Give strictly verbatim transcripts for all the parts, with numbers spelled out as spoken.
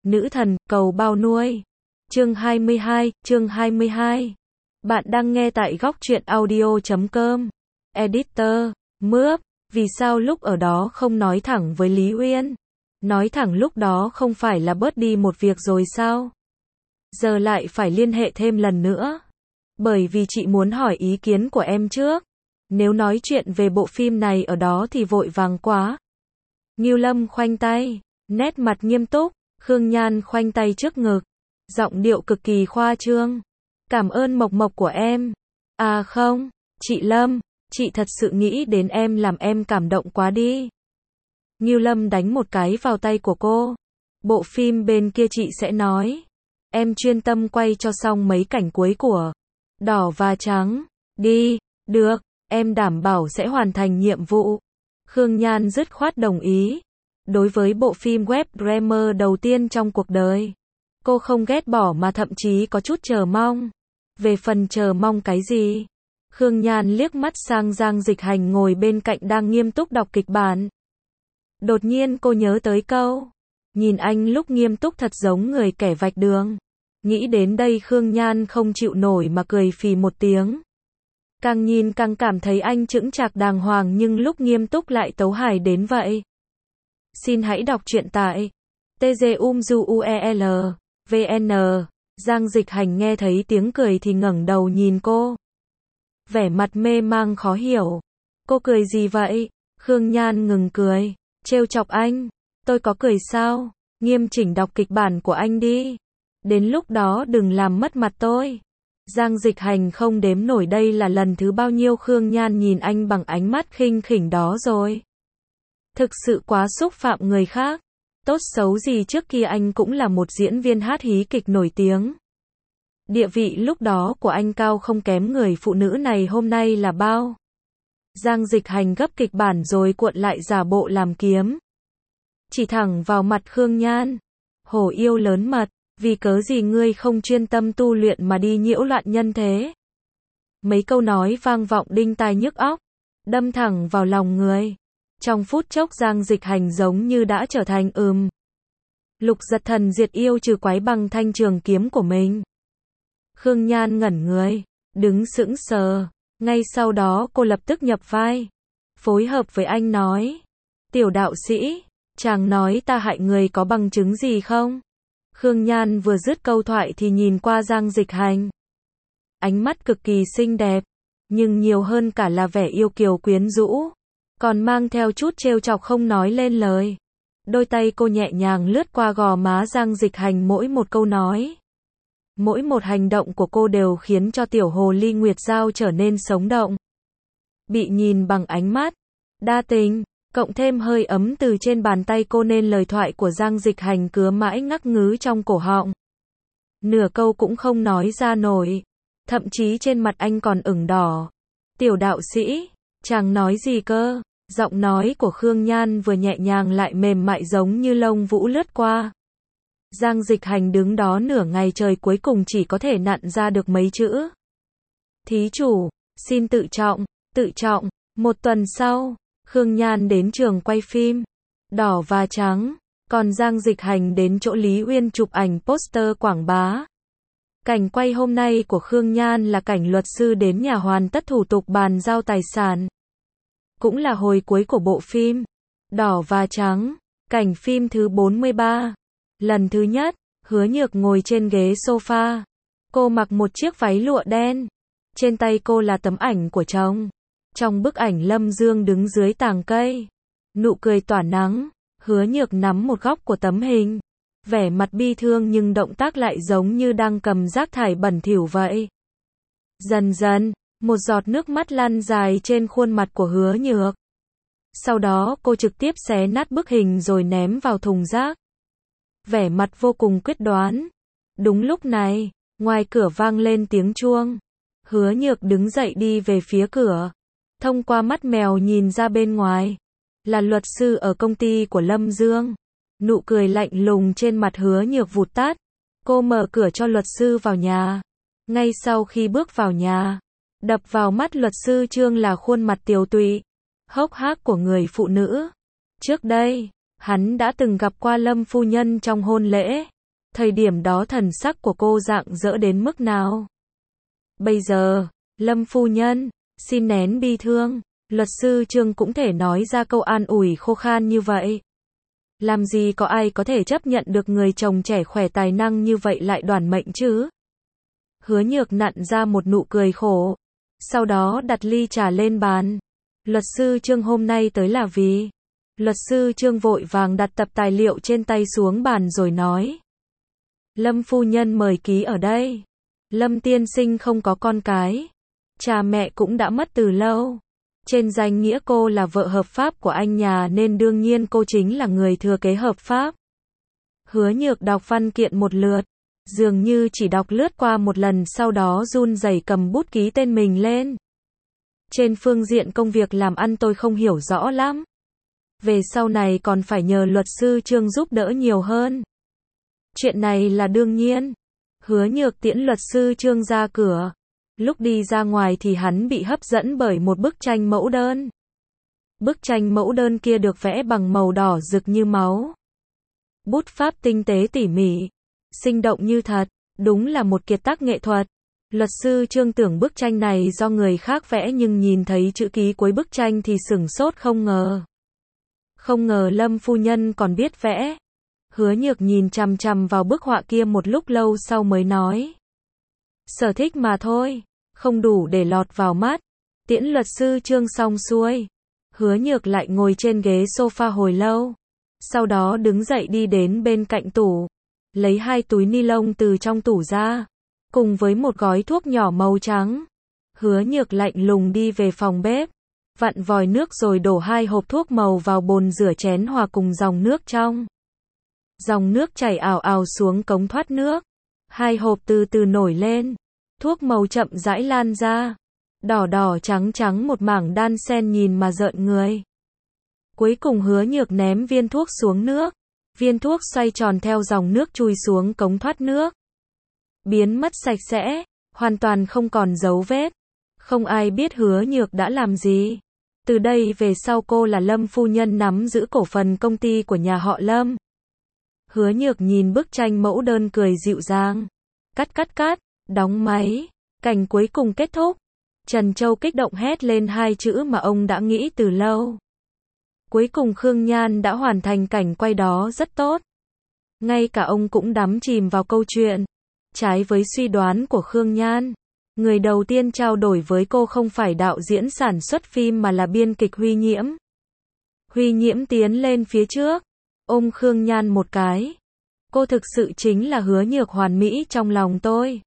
Nữ thần, cầu bao nuôi. Chương hai mươi hai, chương hai mươi hai. Bạn đang nghe tại góc truyện audio chấm com. Editor, mướp, vì sao lúc ở đó không nói thẳng với Lý Uyên? Nói thẳng lúc đó không phải là bớt đi một việc rồi sao? Giờ lại phải liên hệ thêm lần nữa. Bởi vì chị muốn hỏi ý kiến của em trước. Nếu nói chuyện về bộ phim này ở đó thì vội vàng quá. Ngưu Lâm khoanh tay, nét mặt nghiêm túc, Khương Nhan khoanh tay trước ngực, giọng điệu cực kỳ khoa trương. Cảm ơn Mộc Mộc của em. À không, chị Lâm, chị thật sự nghĩ đến em làm em cảm động quá đi. Ngưu Lâm đánh một cái vào tay của cô. Bộ phim bên kia chị sẽ nói. Em chuyên tâm quay cho xong mấy cảnh cuối của Đỏ và Trắng. Đi, được, em đảm bảo sẽ hoàn thành nhiệm vụ. Khương Nhan dứt khoát đồng ý. Đối với bộ phim web drama đầu tiên trong cuộc đời, cô không ghét bỏ mà thậm chí có chút chờ mong. Về phần chờ mong cái gì? Khương Nhan liếc mắt sang Giang Dịch Hành ngồi bên cạnh đang nghiêm túc đọc kịch bản. Đột nhiên cô nhớ tới câu, nhìn anh lúc nghiêm túc thật giống người kẻ vạch đường. Nghĩ đến đây Khương Nhan không chịu nổi mà cười phì một tiếng. Càng nhìn càng cảm thấy anh chững chạc đàng hoàng nhưng lúc nghiêm túc lại tấu hài đến vậy. Xin hãy đọc truyện tại tgumzuel vn. Giang Dịch Hành nghe thấy tiếng cười thì ngẩng đầu nhìn cô. Vẻ mặt mê mang khó hiểu. Cô cười gì vậy? Khương Nhan ngừng cười, trêu chọc anh. Tôi có cười sao? Nghiêm chỉnh đọc kịch bản của anh đi. Đến lúc đó đừng làm mất mặt tôi. Giang Dịch Hành không đếm nổi đây là lần thứ bao nhiêu Khương Nhan nhìn anh bằng ánh mắt khinh khỉnh đó rồi. Thực sự quá xúc phạm người khác. Tốt xấu gì trước kia anh cũng là một diễn viên hát hí kịch nổi tiếng. Địa vị lúc đó của anh cao không kém người phụ nữ này hôm nay là bao. Giang Dịch Hành gấp kịch bản rồi cuộn lại giả bộ làm kiếm. Chỉ thẳng vào mặt Khương Nhan. Hổ yêu lớn mật, vì cớ gì ngươi không chuyên tâm tu luyện mà đi nhiễu loạn nhân thế? Mấy câu nói vang vọng đinh tai nhức óc, đâm thẳng vào lòng người. Trong phút chốc Giang Dịch Hành giống như đã trở thành ừm. Lục giật thần diệt yêu trừ quái bằng thanh trường kiếm của mình. Khương Nhan ngẩn người, đứng sững sờ. Ngay sau đó cô lập tức nhập vai, phối hợp với anh nói. Tiểu đạo sĩ, chàng nói ta hại người có bằng chứng gì không? Khương Nhan vừa dứt câu thoại thì nhìn qua Giang Dịch Hành. Ánh mắt cực kỳ xinh đẹp, nhưng nhiều hơn cả là vẻ yêu kiều quyến rũ, còn mang theo chút trêu chọc không nói lên lời. Đôi tay cô nhẹ nhàng lướt qua gò má Giang Dịch Hành mỗi một câu nói. Mỗi một hành động của cô đều khiến cho tiểu hồ ly Nguyệt Giao trở nên sống động. Bị nhìn bằng ánh mắt đa tình, cộng thêm hơi ấm từ trên bàn tay cô nên lời thoại của Giang Dịch Hành cứ mãi ngắc ngứ trong cổ họng. Nửa câu cũng không nói ra nổi, thậm chí trên mặt anh còn ửng đỏ. Tiểu đạo sĩ, chàng nói gì cơ? Giọng nói của Khương Nhan vừa nhẹ nhàng lại mềm mại giống như lông vũ lướt qua. Giang Dịch Hành đứng đó nửa ngày trời cuối cùng chỉ có thể nặn ra được mấy chữ. Thí chủ, xin tự trọng, tự trọng. Một tuần sau, Khương Nhan đến trường quay phim Đỏ và Trắng, còn Giang Dịch Hành đến chỗ Lý Uyên chụp ảnh poster quảng bá. Cảnh quay hôm nay của Khương Nhan là cảnh luật sư đến nhà hoàn tất thủ tục bàn giao tài sản. Cũng là hồi cuối của bộ phim Đỏ và Trắng, cảnh phim thứ bốn mươi ba. Lần thứ nhất, Hứa Nhược ngồi trên ghế sofa. Cô mặc một chiếc váy lụa đen. Trên tay cô là tấm ảnh của chồng. Trong bức ảnh Lâm Dương đứng dưới tàng cây, nụ cười tỏa nắng. Hứa Nhược nắm một góc của tấm hình, vẻ mặt bi thương nhưng động tác lại giống như đang cầm rác thải bẩn thỉu vậy. Dần dần, một giọt nước mắt lăn dài trên khuôn mặt của Hứa Nhược. Sau đó cô trực tiếp xé nát bức hình rồi ném vào thùng rác. Vẻ mặt vô cùng quyết đoán. Đúng lúc này, ngoài cửa vang lên tiếng chuông. Hứa Nhược đứng dậy đi về phía cửa. Thông qua mắt mèo nhìn ra bên ngoài, là luật sư ở công ty của Lâm Dương. Nụ cười lạnh lùng trên mặt Hứa Nhược vụt tắt. Cô mở cửa cho luật sư vào nhà. Ngay sau khi bước vào nhà, đập vào mắt luật sư Trương là khuôn mặt tiều tụy, hốc hác của người phụ nữ. Trước đây, hắn đã từng gặp qua Lâm phu nhân trong hôn lễ. Thời điểm đó thần sắc của cô rạng rỡ đến mức nào? Bây giờ, Lâm phu nhân, xin nén bi thương. Luật sư Trương cũng thể nói ra câu an ủi khô khan như vậy. Làm gì có ai có thể chấp nhận được người chồng trẻ khỏe tài năng như vậy lại đoản mệnh chứ? Hứa Nhược nặn ra một nụ cười khổ. Sau đó đặt ly trà lên bàn. Luật sư Trương hôm nay tới là vì... Luật sư Trương vội vàng đặt tập tài liệu trên tay xuống bàn rồi nói. Lâm phu nhân mời ký ở đây. Lâm tiên sinh không có con cái. Cha mẹ cũng đã mất từ lâu. Trên danh nghĩa cô là vợ hợp pháp của anh nhà nên đương nhiên cô chính là người thừa kế hợp pháp. Hứa Nhược đọc văn kiện một lượt. Dường như chỉ đọc lướt qua một lần sau đó run rẩy cầm bút ký tên mình lên. Trên phương diện công việc làm ăn tôi không hiểu rõ lắm. Về sau này còn phải nhờ luật sư Trương giúp đỡ nhiều hơn. Chuyện này là đương nhiên. Hứa Nhược tiễn luật sư Trương ra cửa. Lúc đi ra ngoài thì hắn bị hấp dẫn bởi một bức tranh mẫu đơn. Bức tranh mẫu đơn kia được vẽ bằng màu đỏ rực như máu. Bút pháp tinh tế tỉ mỉ, sinh động như thật, đúng là một kiệt tác nghệ thuật. Luật sư Trương tưởng bức tranh này do người khác vẽ nhưng nhìn thấy chữ ký cuối bức tranh thì sửng sốt không ngờ. Không ngờ Lâm phu nhân còn biết vẽ. Hứa Nhược nhìn chằm chằm vào bức họa kia một lúc lâu sau mới nói. Sở thích mà thôi, không đủ để lọt vào mắt. Tiễn luật sư Trương xong xuôi. Hứa Nhược lại ngồi trên ghế sofa hồi lâu. Sau đó đứng dậy đi đến bên cạnh tủ. Lấy hai túi ni lông từ trong tủ ra. Cùng với một gói thuốc nhỏ màu trắng. Hứa Nhược lạnh lùng đi về phòng bếp. Vặn vòi nước rồi đổ hai hộp thuốc màu vào bồn rửa chén hòa cùng dòng nước trong. Dòng nước chảy ào ào xuống cống thoát nước. Hai hộp từ từ nổi lên. Thuốc màu chậm rãi lan ra. Đỏ đỏ trắng trắng một mảng đan xen nhìn mà rợn người. Cuối cùng Hứa Nhược ném viên thuốc xuống nước. Viên thuốc xoay tròn theo dòng nước chui xuống cống thoát nước. Biến mất sạch sẽ, hoàn toàn không còn dấu vết. Không ai biết Hứa Nhược đã làm gì. Từ đây về sau cô là Lâm phu nhân nắm giữ cổ phần công ty của nhà họ Lâm. Hứa Nhược nhìn bức tranh mẫu đơn cười dịu dàng. Cắt cắt cắt, đóng máy. Cảnh cuối cùng kết thúc. Trần Châu kích động hét lên hai chữ mà ông đã nghĩ từ lâu. Cuối cùng Khương Nhan đã hoàn thành cảnh quay đó rất tốt. Ngay cả ông cũng đắm chìm vào câu chuyện. Trái với suy đoán của Khương Nhan, người đầu tiên trao đổi với cô không phải đạo diễn sản xuất phim mà là biên kịch Huy Nhiễm. Huy Nhiễm tiến lên phía trước, ôm Khương Nhan một cái. Cô thực sự chính là Hứa Nhược hoàn mỹ trong lòng tôi.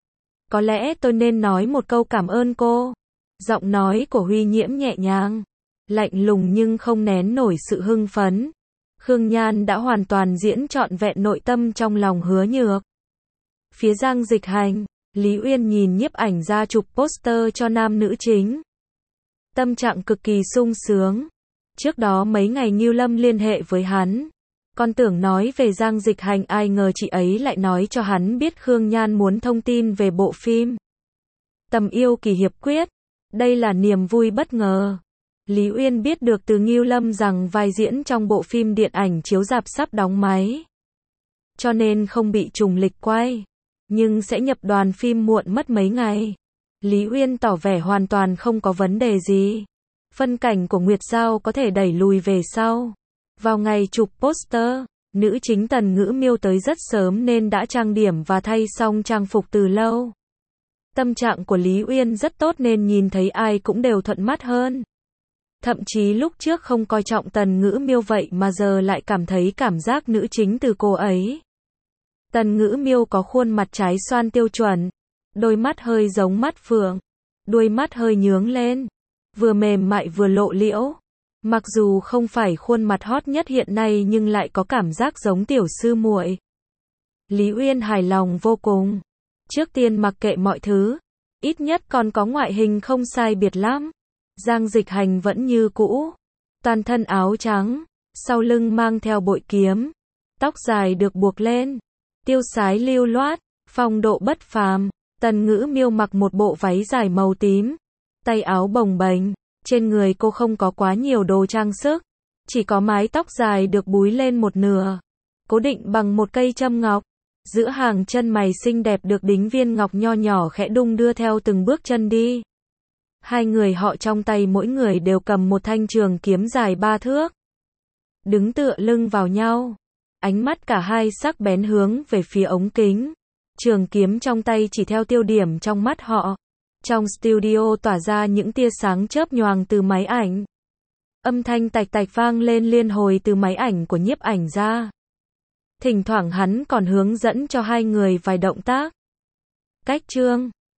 Có lẽ tôi nên nói một câu cảm ơn cô. Giọng nói của Huy Nhiễm nhẹ nhàng, lạnh lùng nhưng không nén nổi sự hưng phấn. Khương Nhan đã hoàn toàn diễn trọn vẹn nội tâm trong lòng Hứa Nhược. Phía Giang Dịch Hành, Lý Uyên nhìn nhiếp ảnh ra chụp poster cho nam nữ chính. Tâm trạng cực kỳ sung sướng. Trước đó mấy ngày Ngưu Lâm liên hệ với hắn. Con tưởng nói về Giang Dịch Hành, ai ngờ chị ấy lại nói cho hắn biết Khương Nhan muốn thông tin về bộ phim Tầm Yêu Kỳ Hiệp Quyết. Đây là niềm vui bất ngờ. Lý Uyên biết được từ Ngưu Lâm rằng vai diễn trong bộ phim điện ảnh chiếu rạp sắp đóng máy. Cho nên không bị trùng lịch quay. Nhưng sẽ nhập đoàn phim muộn mất mấy ngày. Lý Uyên tỏ vẻ hoàn toàn không có vấn đề gì. Phân cảnh của Nguyệt Giao có thể đẩy lùi về sau. Vào ngày chụp poster, nữ chính Tần Ngữ Miêu tới rất sớm nên đã trang điểm và thay xong trang phục từ lâu. Tâm trạng của Lý Uyên rất tốt nên nhìn thấy ai cũng đều thuận mắt hơn. Thậm chí lúc trước không coi trọng Tần Ngữ Miêu vậy mà giờ lại cảm thấy cảm giác nữ chính từ cô ấy. Tần Ngữ Miêu có khuôn mặt trái xoan tiêu chuẩn, đôi mắt hơi giống mắt phượng, đuôi mắt hơi nhướng lên, vừa mềm mại vừa lộ liễu. Mặc dù không phải khuôn mặt hot nhất hiện nay nhưng lại có cảm giác giống tiểu sư muội. Lý Uyên hài lòng vô cùng. Trước tiên mặc kệ mọi thứ, ít nhất còn có ngoại hình không sai biệt lắm. Giang Dịch Hành vẫn như cũ, toàn thân áo trắng, sau lưng mang theo bội kiếm, tóc dài được buộc lên, tiêu sái lưu loát, phong độ bất phàm. Tần Ngữ Miêu mặc một bộ váy dài màu tím, tay áo bồng bềnh, trên người cô không có quá nhiều đồ trang sức, chỉ có mái tóc dài được búi lên một nửa, cố định bằng một cây châm ngọc. Giữa hàng chân mày xinh đẹp được đính viên ngọc nho nhỏ khẽ đung đưa theo từng bước chân đi. Hai người họ trong tay mỗi người đều cầm một thanh trường kiếm dài ba thước. Đứng tựa lưng vào nhau. Ánh mắt cả hai sắc bén hướng về phía ống kính. Trường kiếm trong tay chỉ theo tiêu điểm trong mắt họ. Trong studio tỏa ra những tia sáng chớp nhoàng từ máy ảnh. Âm thanh tạch tạch vang lên liên hồi từ máy ảnh của nhiếp ảnh gia. Thỉnh thoảng hắn còn hướng dẫn cho hai người vài động tác. Cách chương